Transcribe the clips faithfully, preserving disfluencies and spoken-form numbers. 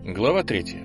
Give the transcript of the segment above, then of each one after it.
Глава третья.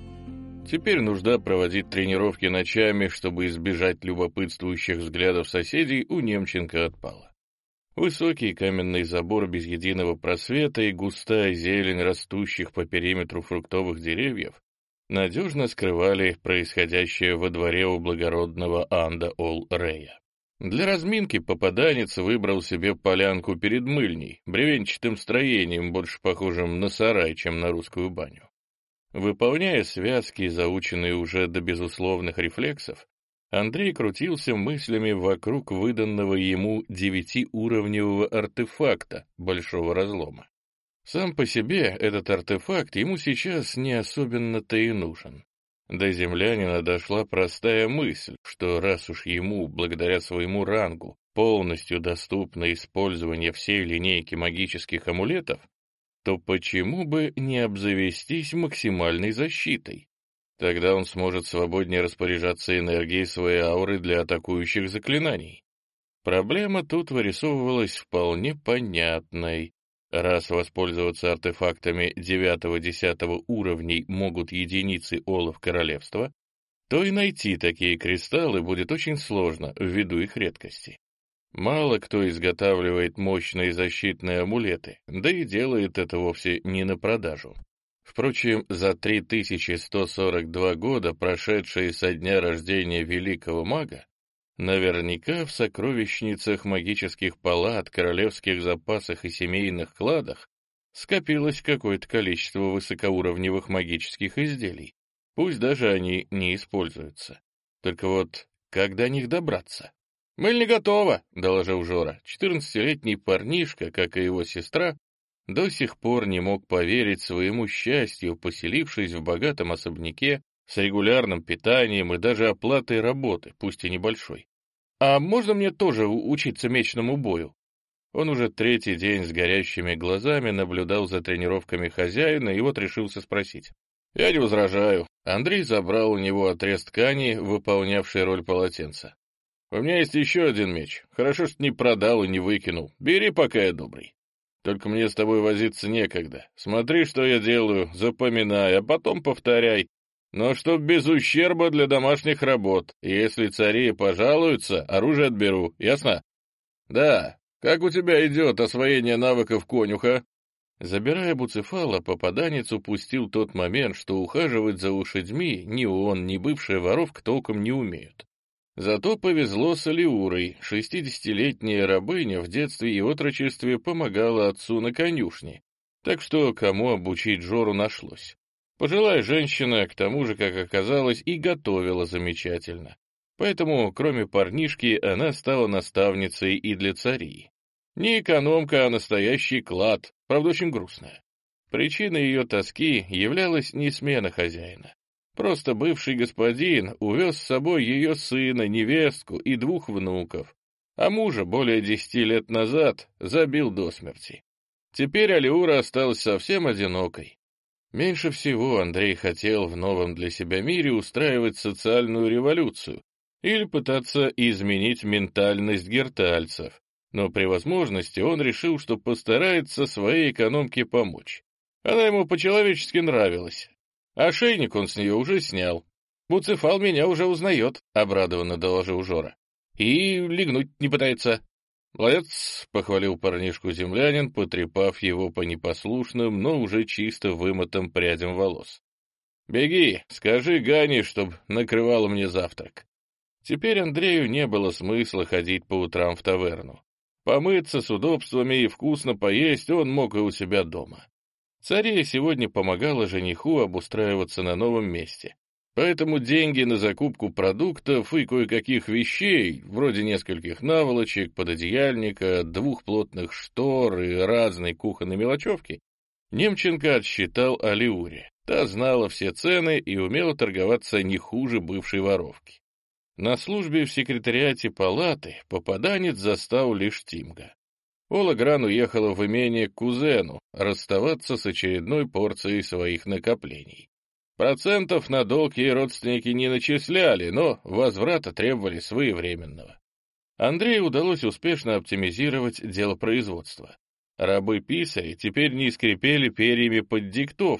Теперь нужда проводить тренировки ночами, чтобы избежать любопытствующих взглядов соседей, у Немченко отпала. Высокий каменный забор без единого просвета и густая зелень растущих по периметру фруктовых деревьев надежно скрывали происходящее во дворе у благородного Анда Ол-Рея. Для разминки попаданец выбрал себе полянку перед мыльней, бревенчатым строением, больше похожим на сарай, чем на русскую баню. Выполняя связки, заученные уже до безусловных рефлексов, Андрей крутился мыслями вокруг выданного ему девятиуровневого артефакта большого разлома. Сам по себе этот артефакт ему сейчас не особенно-то и нужен. До землянина дошла простая мысль, что раз уж ему, благодаря своему рангу, полностью доступно использование всей линейки магических амулетов, то почему бы не обзавестись максимальной защитой? Тогда он сможет свободнее распоряжаться энергией своей ауры для атакующих заклинаний. Проблема тут вырисовывалась вполне понятной. Раз воспользоваться артефактами девятого-десятого уровней могут единицы олов королевства, то и найти такие кристаллы будет очень сложно ввиду их редкости. Мало кто изготавливает мощные защитные амулеты, да и делает это вовсе не на продажу. Впрочем, за три тысячи сто сорок два года, прошедшие со дня рождения великого мага, наверняка в сокровищницах магических палат, королевских запасах и семейных кладах скопилось какое-то количество высокоуровневых магических изделий, пусть даже они не используются. Только вот как до них добраться? «Мыльня готова», — доложил Жора. Четырнадцатилетний парнишка, как и его сестра, до сих пор не мог поверить своему счастью, поселившись в богатом особняке с регулярным питанием и даже оплатой работы, пусть и небольшой. «А можно мне тоже учиться мечному бою?» Он уже третий день с горящими глазами наблюдал за тренировками хозяина и вот решился спросить. «Я не возражаю». Андрей забрал у него отрез ткани, выполнявший роль полотенца. «У меня есть еще один меч. Хорошо, что не продал и не выкинул. Бери, пока я добрый. Только мне с тобой возиться некогда. Смотри, что я делаю, запоминай, а потом повторяй. Но чтоб без ущерба для домашних работ. Если цари пожалуются, оружие отберу. Ясно?» «Да. Как у тебя идет освоение навыков конюха?» Забирая Буцефала, попаданец упустил тот момент, что ухаживать за лошадьми ни он, ни бывшая воровка толком не умеют. Зато повезло с Алиурой. Шестидесятилетняя рабыня в детстве и отрочестве помогала отцу на конюшне, так что кому обучить Жору нашлось. Пожилая женщина, к тому же, как оказалось, и готовила замечательно. Поэтому, кроме парнишки, она стала наставницей и для царей. Не экономка, а настоящий клад, правда, очень грустная. Причиной ее тоски являлась не смена хозяина. Просто бывший господин увез с собой ее сына, невестку и двух внуков, а мужа более десяти лет назад забил до смерти. Теперь Алиура осталась совсем одинокой. Меньше всего Андрей хотел в новом для себя мире устраивать социальную революцию или пытаться изменить ментальность гертальцев, но при возможности он решил, что постарается своей экономке помочь. Она ему по-человечески нравилась. Ошейник он с нее уже снял. «Буцефал меня уже узнает», — обрадованно доложил Жора. «И легнуть не пытается». «Молодец», — похвалил парнишку землянин, потрепав его по непослушным, но уже чисто вымытым прядям волос. «Беги, скажи Гане, чтоб накрывала мне завтрак». Теперь Андрею не было смысла ходить по утрам в таверну. Помыться с удобствами и вкусно поесть он мог и у себя дома. Цария сегодня помогала жениху обустраиваться на новом месте, поэтому деньги на закупку продуктов и кое-каких вещей, вроде нескольких наволочек, пододеяльника, двух плотных штор и разной кухонной мелочевки, Немченко отсчитал Алиуре. Та знала все цены и умела торговаться не хуже бывшей воровки. На службе в секретариате палаты попаданец застал лишь Тимга. Ола Гран уехала в имение к кузену, расставаться с очередной порцией своих накоплений. Процентов на долг ей родственники не начисляли, но возврата требовали своевременного. Андрею удалось успешно оптимизировать дело производства. Рабы-писари теперь не скрипели перьями под диктовку,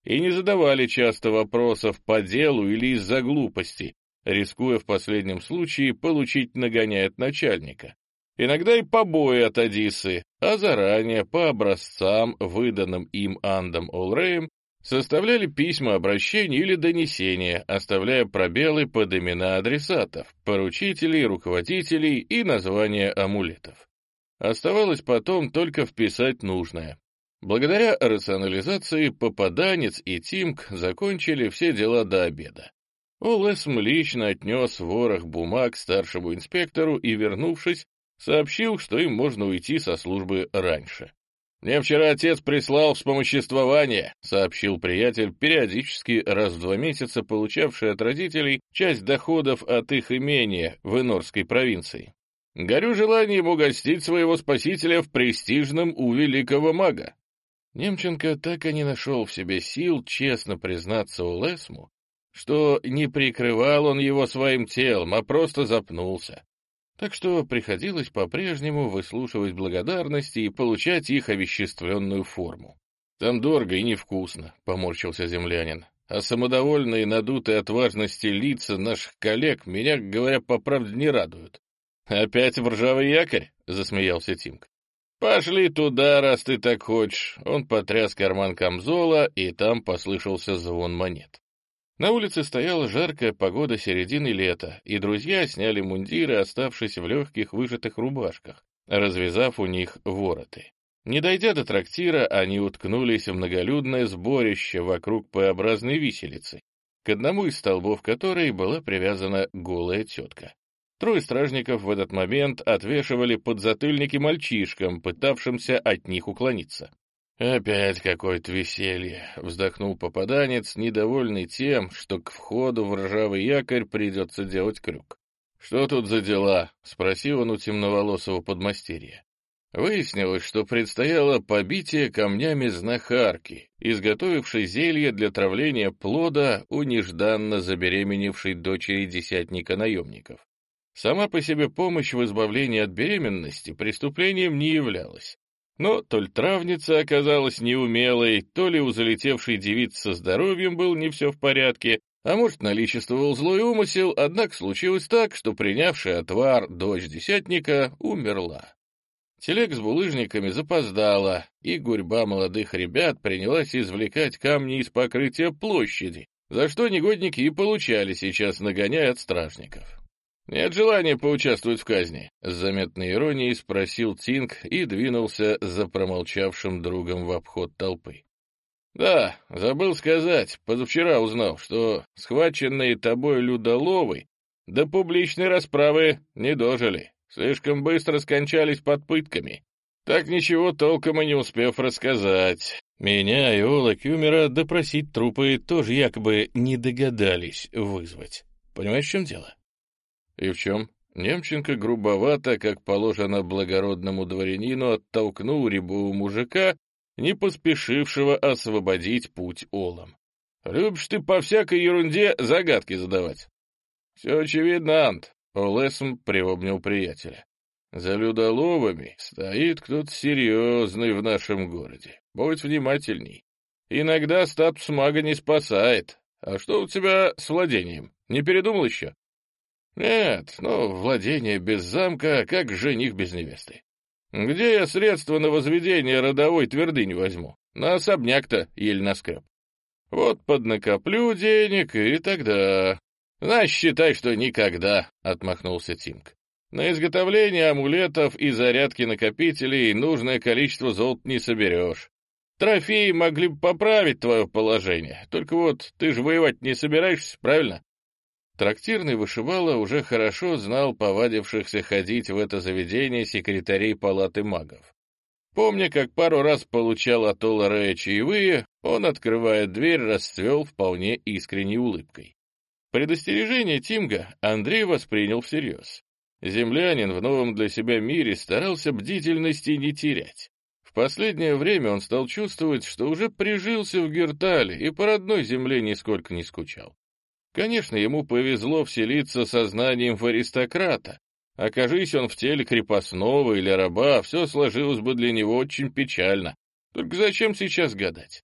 и не задавали часто вопросов по делу или из-за глупости, рискуя в последнем случае получить нагоняй от начальника. Иногда и побои от Одиссы, а заранее по образцам, выданным им Андом Олреем, составляли письма обращений или донесения, оставляя пробелы под имена адресатов, поручителей, руководителей и названия амулетов. Оставалось потом только вписать нужное. Благодаря рационализации попаданец и Тимк закончили все дела до обеда. Олэсм лично отнес ворох бумаг старшему инспектору и, вернувшись, сообщил, что им можно уйти со службы раньше. «Мне вчера отец прислал вспомоществование», — сообщил приятель, периодически раз в два месяца получавший от родителей часть доходов от их имения в Энорской провинции. «Горю желанием угостить своего спасителя в престижном у великого мага». Немченко так и не нашел в себе сил честно признаться Олэсму, что не прикрывал он его своим телом, а просто запнулся. Так что приходилось по-прежнему выслушивать благодарности и получать их овеществленную форму. «Там дорого и невкусно», — поморщился землянин. «А самодовольные, надутые от важности лица наших коллег меня, говоря по правде, не радуют». «Опять в ржавый якорь?» — засмеялся Тимк. «Пошли туда, раз ты так хочешь». Он потряс карман камзола, и там послышался звон монет. На улице стояла жаркая погода середины лета, и друзья сняли мундиры, оставшись в легких выжатых рубашках, развязав у них вороты. Не дойдя до трактира, они уткнулись в многолюдное сборище вокруг П-образной виселицы, к одному из столбов которой была привязана голая тетка. Трое стражников в этот момент отвешивали подзатыльники мальчишкам, пытавшимся от них уклониться. «Опять какое-то веселье», — вздохнул попаданец, недовольный тем, что к входу в ржавый якорь придется делать крюк. «Что тут за дела?» — спросил он у темноволосого подмастерья. Выяснилось, что предстояло побитие камнями знахарки, изготовившей зелье для травления плода у нежданно забеременевшей дочери десятника наемников. Сама по себе помощь в избавлении от беременности преступлением не являлась. Но то ли травница оказалась неумелой, то ли у залетевшей девицы со здоровьем был не все в порядке, а может, наличествовал злой умысел, однако случилось так, что принявшая отвар дочь десятника умерла. Телега с булыжниками запоздала, и гурьба молодых ребят принялась извлекать камни из покрытия площади, за что негодники и получали сейчас нагоняй от стражников. «Нет желания поучаствовать в казни?» — с заметной иронией спросил Тинг и двинулся за промолчавшим другом в обход толпы. «Да, забыл сказать, позавчера узнал, что схваченные тобой людоловы до публичной расправы не дожили, слишком быстро скончались под пытками, так ничего толком и не успев рассказать. Меня и Ола Кюмера допросить трупы тоже якобы не догадались вызвать. Понимаешь, в чем дело?» «И в чем?» Немченко грубовато, как положено благородному дворянину, оттолкнул рябого мужика, не поспешившего освободить путь Олам. «Любишь ты по всякой ерунде загадки задавать». «Все очевидно, Ант», — Олэсм приобнял приятеля. «За людоловами стоит кто-то серьезный в нашем городе. Будь внимательней. Иногда статус мага не спасает. А что у тебя с владением? Не передумал еще?» «Нет, ну, владение без замка, как жених без невесты. Где я средства на возведение родовой твердыни возьму? На особняк-то еле наскреб. Вот поднакоплю денег, и тогда...» «Значит, считай, что никогда», — отмахнулся Тинг. «На изготовление амулетов и зарядки накопителей нужное количество золота не соберешь. Трофеи могли бы поправить твое положение, только вот ты же воевать не собираешься, правильно?» Трактирный вышибала уже хорошо знал повадившихся ходить в это заведение секретарей палаты магов. Помня, как пару раз получал от Ола Рея чаевые, он, открывая дверь, расцвел вполне искренней улыбкой. Предостережение Тимга Андрей воспринял всерьез. Землянин в новом для себя мире старался бдительности не терять. В последнее время он стал чувствовать, что уже прижился в Гертале и по родной земле нисколько не скучал. Конечно, ему повезло вселиться сознанием в аристократа. Окажись он в теле крепостного или раба, все сложилось бы для него очень печально. Только зачем сейчас гадать?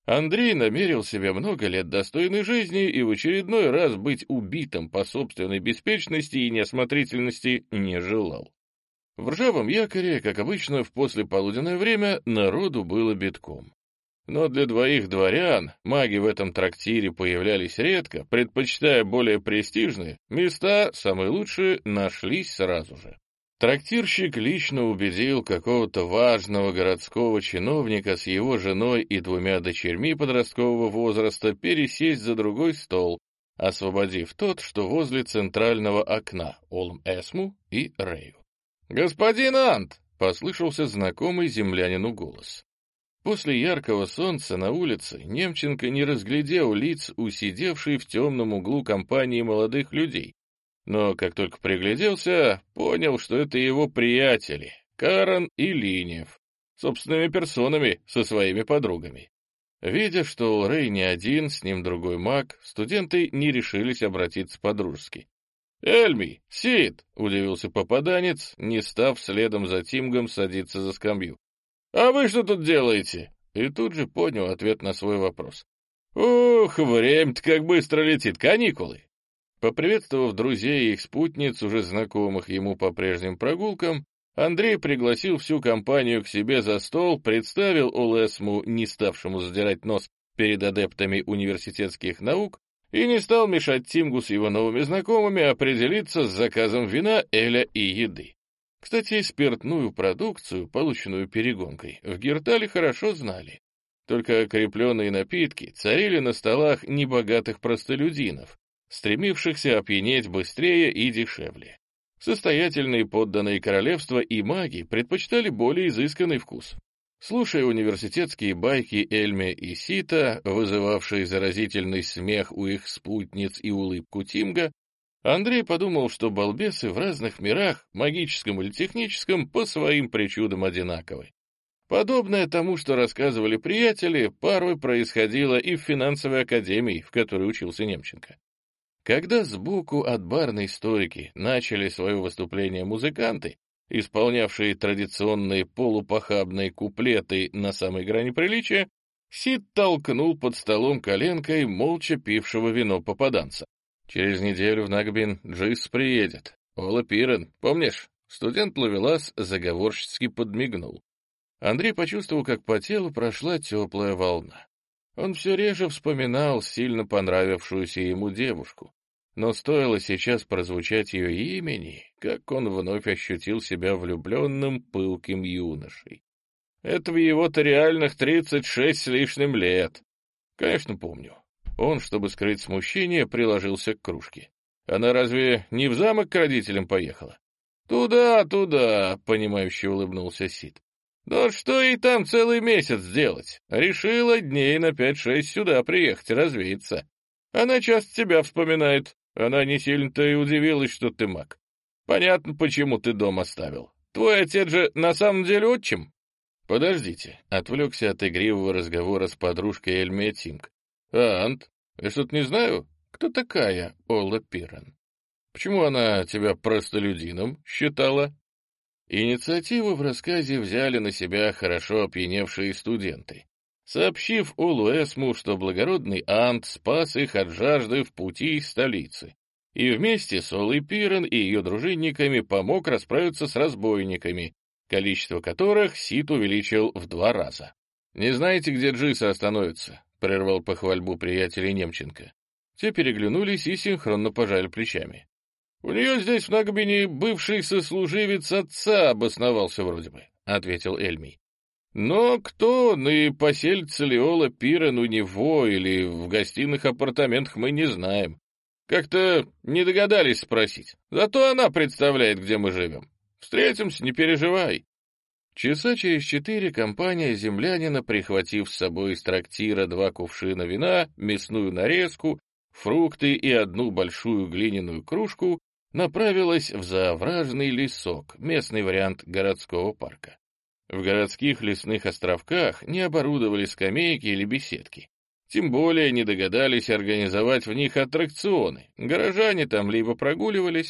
Андрей намерил себе много лет достойной жизни и в очередной раз быть убитым по собственной беспечности и неосмотрительности не желал. В ржавом якоре, как обычно, в послеполуденное время народу было битком. Но для двоих дворян маги в этом трактире появлялись редко, предпочитая более престижные, места, самые лучшие, нашлись сразу же. Трактирщик лично убедил какого-то важного городского чиновника с его женой и двумя дочерьми подросткового возраста пересесть за другой стол, освободив тот, что возле центрального окна, Олм-Эсму и Рею. «Господин Ант!» — послышался знакомый землянину голос. После яркого солнца на улице Немченко не разглядел лиц у сидевшей в темном углу компании молодых людей, но как только пригляделся, понял, что это его приятели, Карен и Линев, собственными персонами со своими подругами. Видя, что Улрей не один, с ним другой маг, студенты не решились обратиться по-дружески. «Эльми! Сид!» — удивился попаданец, не став следом за Тимгом садиться за скамью. «А вы что тут делаете?» И тут же понял ответ на свой вопрос. «Ух, время-то как быстро летит, каникулы!» Поприветствовав друзей и их спутниц, уже знакомых ему по прежним прогулкам, Андрей пригласил всю компанию к себе за стол, представил Олэсму, не ставшему задирать нос перед адептами университетских наук, и не стал мешать Тимгу с его новыми знакомыми определиться с заказом вина, эля и еды. Кстати, спиртную продукцию, полученную перегонкой, в Гертале хорошо знали. Только крепленные напитки царили на столах небогатых простолюдинов, стремившихся опьянеть быстрее и дешевле. Состоятельные подданные королевства и маги предпочитали более изысканный вкус. Слушая университетские байки Эльме и Сита, вызывавшие заразительный смех у их спутниц и улыбку Тимга, Андрей подумал, что балбесы в разных мирах, магическом или техническом, по своим причудам одинаковы. Подобное тому, что рассказывали приятели, порой происходило и в финансовой академии, в которой учился Немченко. Когда сбоку от барной стойки начали свое выступление музыканты, исполнявшие традиционные полупохабные куплеты на самой грани приличия, Сид толкнул под столом коленкой молча пившего вино попаданца. «Через неделю в Нагбин Джис приедет. Ола Пирен, помнишь?» Студент-ловелас заговорщицки подмигнул. Андрей почувствовал, как по телу прошла теплая волна. Он все реже вспоминал сильно понравившуюся ему девушку, но стоило сейчас прозвучать ее имени, как он вновь ощутил себя влюбленным пылким юношей. Это в его-то реальных тридцать шесть с лишним лет. Конечно, помню. Он, чтобы скрыть смущение, приложился к кружке. Она разве не в замок к родителям поехала? «Туда, туда», — понимающе улыбнулся Сид. «Да что и там целый месяц делать? Решила дней на пять-шесть сюда приехать развеяться. Она часто тебя вспоминает. Она не сильно-то и удивилась, что ты маг. Понятно, почему ты дом оставил. Твой отец же на самом деле отчим?» «Подождите», — отвлекся от игривого разговора с подружкой Эльме Тимк. «А, Ант, я что-то не знаю, кто такая Ола Пирен? Почему она тебя простолюдином считала?» Инициативу в рассказе взяли на себя хорошо опьяневшие студенты, сообщив Олу Эсму, что благородный Ант спас их от жажды в пути из столицы, и вместе с Олой Пирен и ее дружинниками помог расправиться с разбойниками, количество которых Сид увеличил в два раза. «Не знаете, где Джиса остановится?» — прервал похвальбу приятелей Немченко. Те переглянулись и синхронно пожали плечами. «У нее здесь в Нагбине бывший сослуживец отца обосновался вроде бы», — ответил Эльмий. «Но кто он и поселится ли Ола Пирен у него или в гостиных апартаментах, мы не знаем. Как-то не догадались спросить. Зато она представляет, где мы живем. Встретимся, не переживай». Часа через четыре компания землянина, прихватив с собой из трактира два кувшина вина, мясную нарезку, фрукты и одну большую глиняную кружку, направилась в заовражный лесок, местный вариант городского парка. В городских лесных островках не оборудовали скамейки или беседки. Тем более не догадались организовать в них аттракционы. Горожане там либо прогуливались,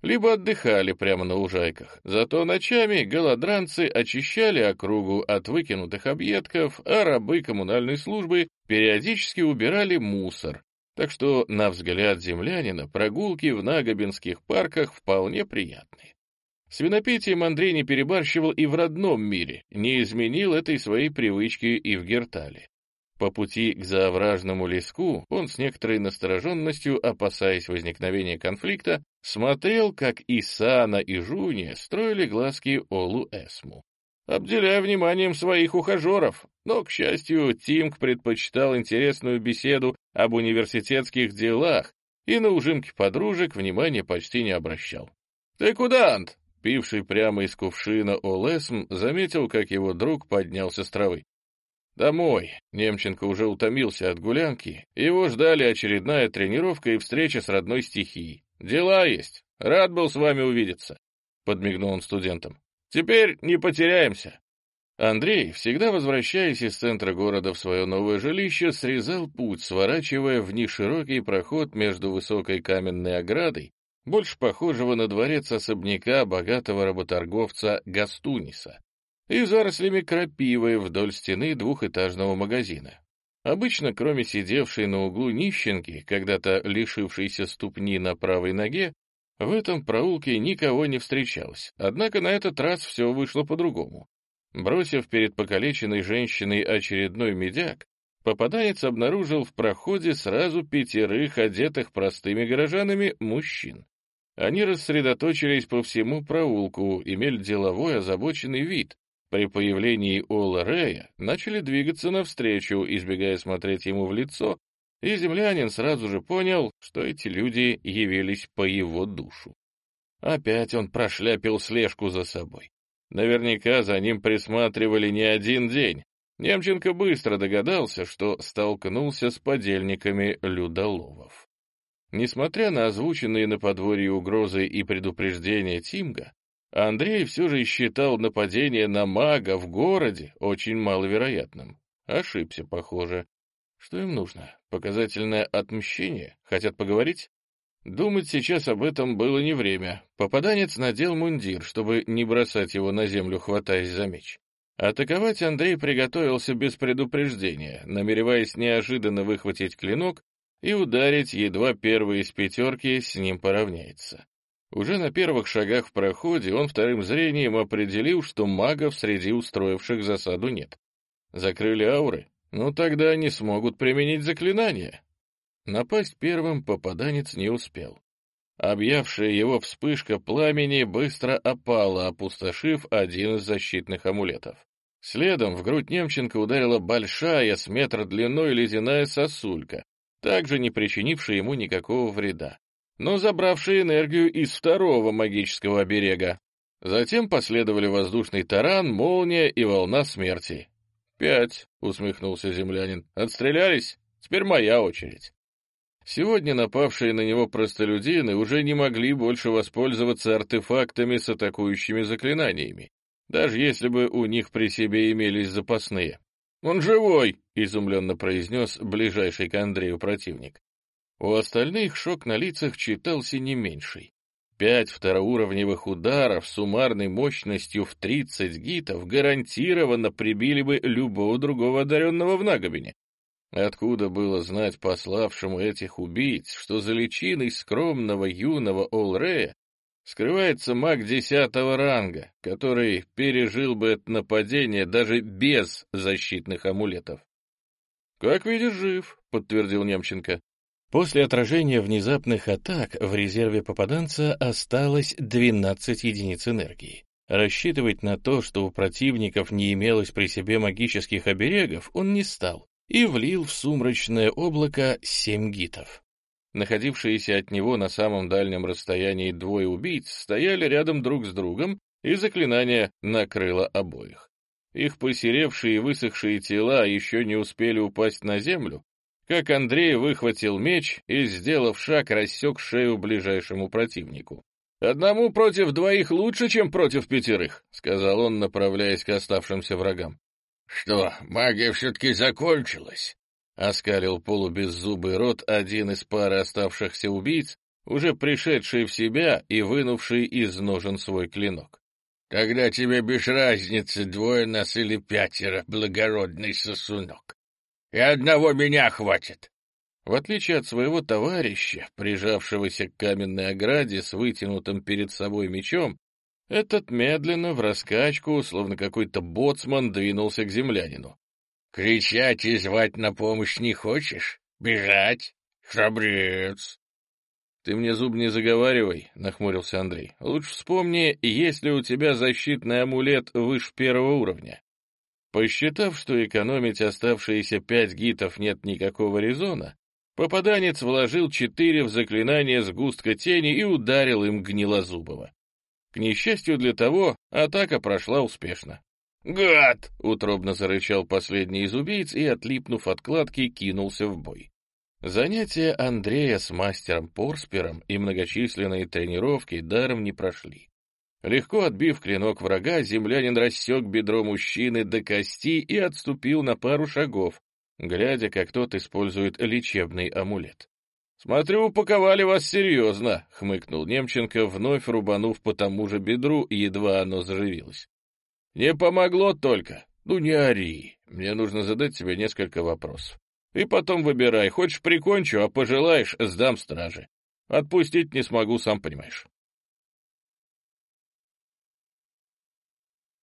либо отдыхали прямо на лужайках. Зато ночами голодранцы очищали округу от выкинутых объедков, а рабы коммунальной службы периодически убирали мусор. Так что, на взгляд землянина, прогулки в нагобинских парках вполне приятные. С винопитием Андрей не перебарщивал и в родном мире, не изменил этой своей привычки и в Гертале. По пути к заовражному леску он с некоторой настороженностью, опасаясь возникновения конфликта, смотрел, как Исана и Жуния строили глазки Олу Эсму, обделяя вниманием своих ухажеров, но, к счастью, Тимк предпочитал интересную беседу об университетских делах и на ужимки подружек внимания почти не обращал. «Ты куда, Ант?» Пивший прямо из кувшина Ол Эсм заметил, как его друг поднялся с травы. «Домой». Немченко уже утомился от гулянки. Его ждали очередная тренировка и встреча с родной стихией. «Дела есть. Рад был с вами увидеться», — подмигнул он студентам. «Теперь не потеряемся». Андрей, всегда возвращаясь из центра города в свое новое жилище, срезал путь, сворачивая в неширокий проход между высокой каменной оградой, больше похожего на дворец особняка богатого работорговца Гастуниса, и зарослями крапивы вдоль стены двухэтажного магазина. Обычно, кроме сидевшей на углу нищенки, когда-то лишившейся ступни на правой ноге, в этом проулке никого не встречалось, однако на этот раз все вышло по-другому. Бросив перед покалеченной женщиной очередной медяк, попаданец обнаружил в проходе сразу пятерых одетых простыми горожанами мужчин. Они рассредоточились по всему проулку, имели деловой озабоченный вид. При появлении Ола Рея начали двигаться навстречу, избегая смотреть ему в лицо, и землянин сразу же понял, что эти люди явились по его душу. Опять он прошляпил слежку за собой. Наверняка за ним присматривали не один день. Немченко быстро догадался, что столкнулся с подельниками людоловов. Несмотря на озвученные на подворье угрозы и предупреждения Тимга, Андрей все же считал нападение на мага в городе очень маловероятным. Ошибся, похоже. Что им нужно? Показательное отмщение? Хотят поговорить? Думать сейчас об этом было не время. Попаданец надел мундир, чтобы не бросать его на землю, хватаясь за меч. Атаковать Андрей приготовился без предупреждения, намереваясь неожиданно выхватить клинок и ударить, едва первый из пятерки с ним поравняется. Уже на первых шагах в проходе он вторым зрением определил, что магов среди устроивших засаду нет. Закрыли ауры? Ну тогда они смогут применить заклинание. Напасть первым попаданец не успел. Объявшая его вспышка пламени быстро опала, опустошив один из защитных амулетов. Следом в грудь Немченко ударила большая, с метр длиной ледяная сосулька, также не причинившая ему никакого вреда, но забравшая энергию из второго магического оберега. Затем последовали воздушный таран, молния и волна смерти. «Пять», — усмехнулся землянин. «Отстрелялись? Теперь моя очередь». Сегодня напавшие на него простолюдины уже не могли больше воспользоваться артефактами с атакующими заклинаниями, даже если бы у них при себе имелись запасные. «Он живой!» — изумленно произнес ближайший к Андрею противник. У остальных шок на лицах читался не меньший. Пять второуровневых ударов с суммарной мощностью в тридцать гитов гарантированно прибили бы любого другого одаренного в Нагобине. Откуда было знать пославшему этих убийц, что за личиной скромного юного Олрея скрывается маг десятого ранга, который пережил бы это нападение даже без защитных амулетов? «Как видишь, жив», — подтвердил Немченко. После отражения внезапных атак в резерве попаданца осталось двенадцать единиц энергии. Рассчитывать на то, что у противников не имелось при себе магических оберегов, он не стал и влил в сумрачное облако семь гитов. Находившиеся от него на самом дальнем расстоянии двое убийц стояли рядом друг с другом, и заклинание накрыло обоих. Их посеревшие и высохшие тела еще не успели упасть на землю, как Андрей выхватил меч и, сделав шаг, рассек шею ближайшему противнику. «Одному против двоих лучше, чем против пятерых», — сказал он, направляясь к оставшимся врагам. «Что, магия все-таки закончилась?» — оскалил полубеззубый рот один из пары оставшихся убийц, уже пришедший в себя и вынувший из ножен свой клинок. «Тогда тебе без разницы, двое нас или пятеро, благородный сосунок. И одного меня хватит». В отличие от своего товарища, прижавшегося к каменной ограде с вытянутым перед собой мечом, этот медленно, в раскачку, словно какой-то боцман, двинулся к землянину. «Кричать и звать на помощь не хочешь? Бежать? Храбрец!» «Ты мне зуб не заговаривай», — нахмурился Андрей. «Лучше вспомни, есть ли у тебя защитный амулет выше первого уровня». Посчитав, что экономить оставшиеся пять гитов нет никакого резона, попаданец вложил четыре в заклинание сгустка тени и ударил им Гнилозубого. К несчастью для того, атака прошла успешно. «Гад!» — утробно зарычал последний из убийц и, отлипнув от кладки, кинулся в бой. Занятия Андрея с мастером Порспером и многочисленные тренировки даром не прошли. Легко отбив клинок врага, землянин рассек бедро мужчины до кости и отступил на пару шагов, глядя, как тот использует лечебный амулет. «Смотрю, упаковали вас серьезно», — хмыкнул Немченко, вновь рубанув по тому же бедру, едва оно заживилось. «Не помогло только. Ну не ори. Мне нужно задать тебе несколько вопросов. И потом выбирай, хочешь прикончу, а пожелаешь, сдам страже. Отпустить не смогу, сам понимаешь».